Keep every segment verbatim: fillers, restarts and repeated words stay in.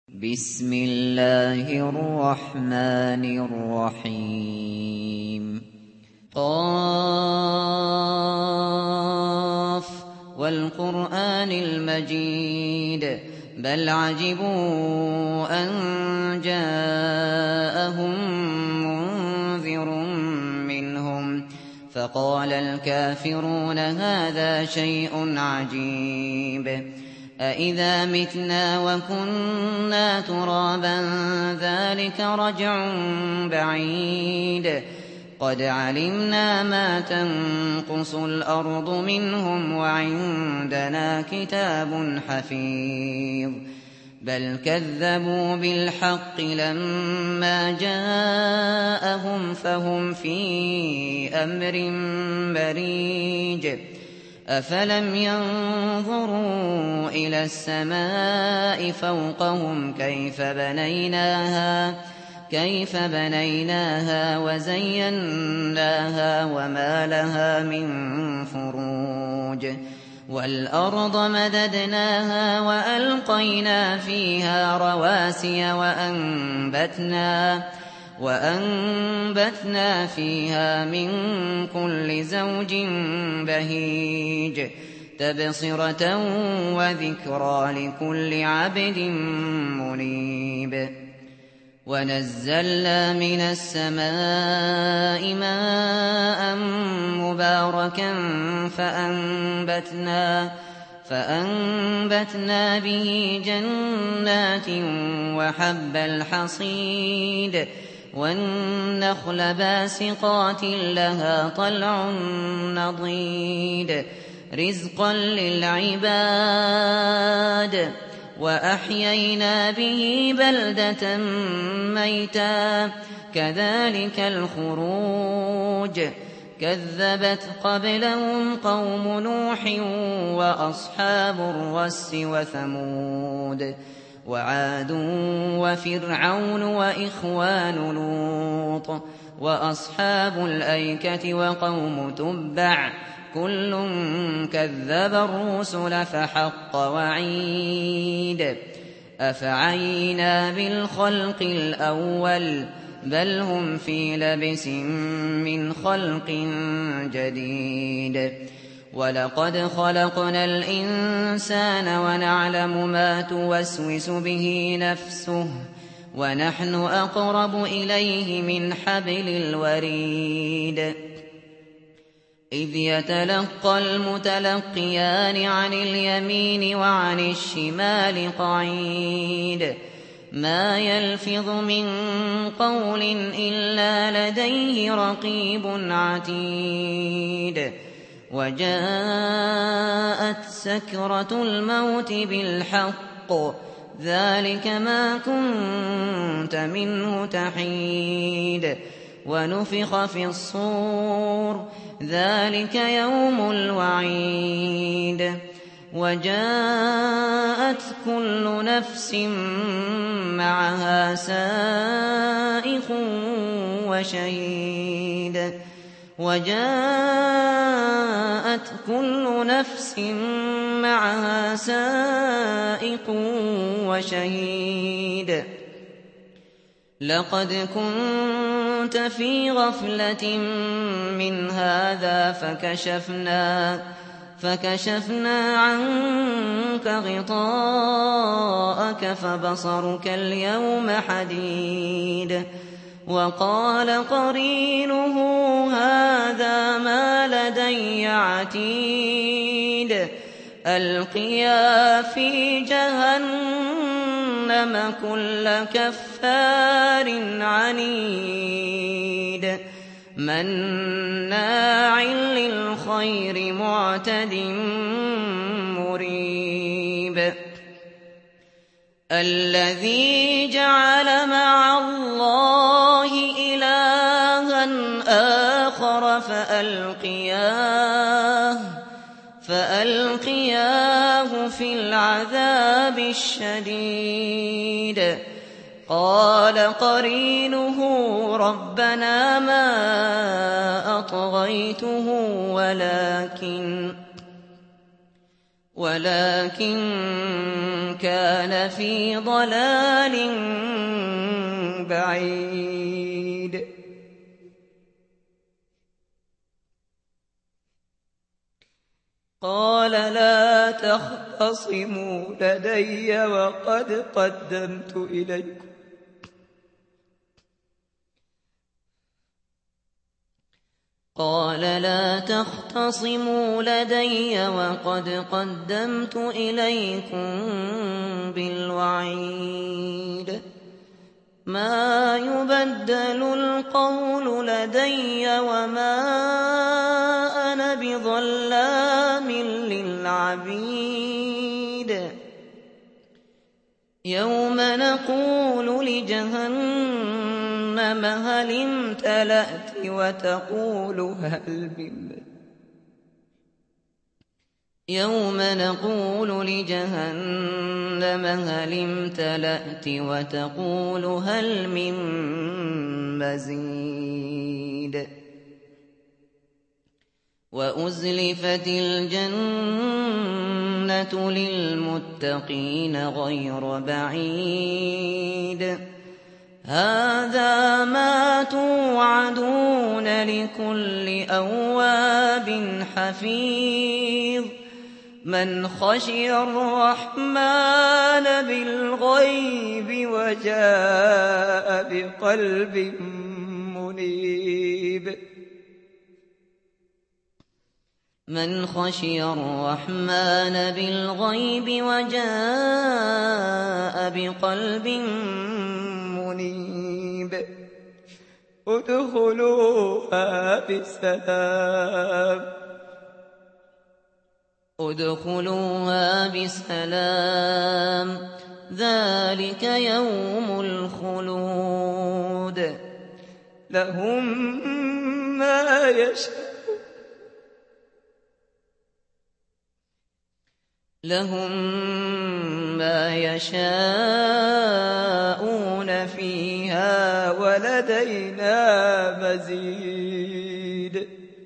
بسم الله الرحمن الرحيم قاف والقرآن المجيد بل عجبوا أن جاءهم منذر منهم فقال الكافرون هذا شيء عجيب أإذا متنا وكنا ترابا ذلك رجع بعيد قد علمنا ما تنقص الأرض منهم وعندنا كتاب حفيظ بل كذبوا بالحق لما جاءهم فهم في أمر مريج أفلم ينظروا إلى السماء فوقهم كيف بنيناها كيف بنيناها وزيناها وما لها من فروج والأرض مددناها وألقينا فيها رواسي وأنبتنا وأنبتنا فيها من كل زوج بهيج تبصرة وذكرى لكل عبد منيب ونزلنا من السماء ماء مباركا فأنبتنا فأنبتنا به جنات وحب الحصيد والنخل باسقات لها طلع نضيد رزقا للعباد وأحيينا به بلدة ميتا كذلك الخروج كذبت قبلهم قوم نوح وأصحاب الرس وثمود وعاد وفرعون وإخوان لوط وأصحاب الأيكة وقوم تبع كل كذب الرسل فحق وعيد أفعينا بالخلق الأول بل هم في لبس من خلق جديد ولقد خلقنا الإنسان ونعلم ما توسوس به نفسه ونحن أقرب إليه من حبل الوريد إذ يتلقى المتلقيان عن اليمين وعن الشمال قعيد ما يلفظ من قول إلا لديه رقيب عتيد وجاءت سكرة الموت بالحق ذلك ما كنت منه تحيد ونفخ في الصور ذلك يوم الوعيد وجاءت كل نفس معها سائق وشهيد وجاءت كل نفس معها سائق وشهيد لقد كنت في غفلة من هذا فكشفنا فكشفنا عنك غطاءك فبصرك اليوم حديد وقال قرينه هذا ما لدي عتيد ألقيا في جهنم كل كفار عنيد مناع للخير معتد مريب الذي جعل مع الله إلها آخر فألقياه فألقياه في العذاب الشديد قال قرينه ربنا ما أطغيته ولكن ولكن كان في ضلال بعيد قال لا تختصموا لدي وقد قدمت إليكم قال لا تختصموا لدي وقد قدمت إليكم بالوعيد ما يبدل القول لدي وما أنا بظلام للعبيد يوم نقول لجهنم هل امتلأت وتقول هل من يوم نقول لجهنم هل امتلأت وتقول هل من مزيد وأزلفت الجنة للمتقين غير بعيد هذا ما توعدون لكل أواب حفيظ من خشي الرحمن بالغيب وجاء بقلب منيب من خشي الرحمن بالغيب وجاء بقلب منيب ادخلوها بسلام ادخلوها بسلام ذلك يوم الخلود لهم ما يشاءون لهم ما يشاءون فيها ولدينا مزيد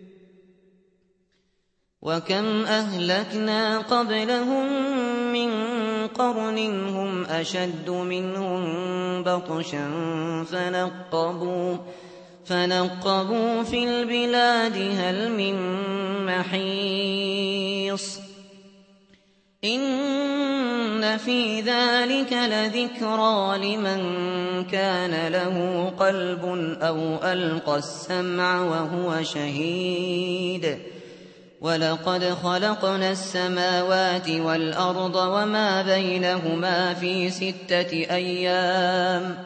وكم أهلكنا قبلهم من قرن هم أشد منهم بطشا فنقبوا فنقبوا في البلاد هل من محيص إن في ذلك لذكرى لمن كان له قلب أو ألقى السمع وهو شهيد ولقد خلقنا السماوات والأرض وما بينهما في ستة أيام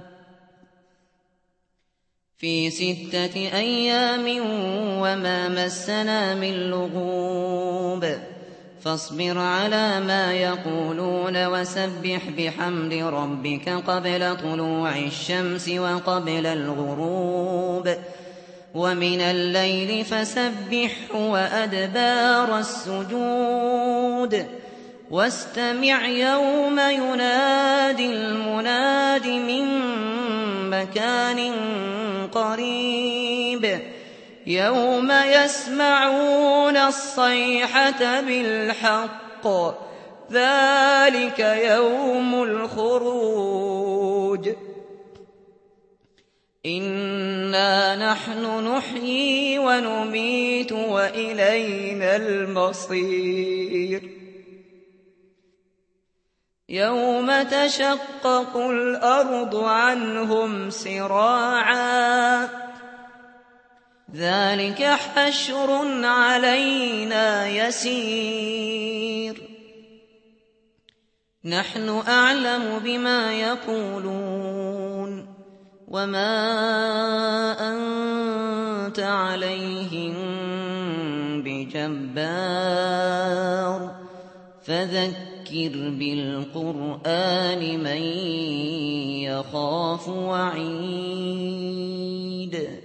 في ستة أيام وما مسنا من لغوب فاصبر على ما يقولون وسبح بحمد ربك قبل طلوع الشمس وقبل الغروب ومن الليل فسبحه وأدبار السجود واستمع يوم ينادي المناد من مكان قريب يوم يسمعون الصيحة بالحق ذلك يوم الخروج إنا نحن نحيي ونميت وإلينا المصير يوم تشقق الأرض عنهم سراعا ذلك حشر علينا يسير نحن أعلم بما يقولون وما أنت عليهم بجبار فذكر بالقرآن من يخاف وعيد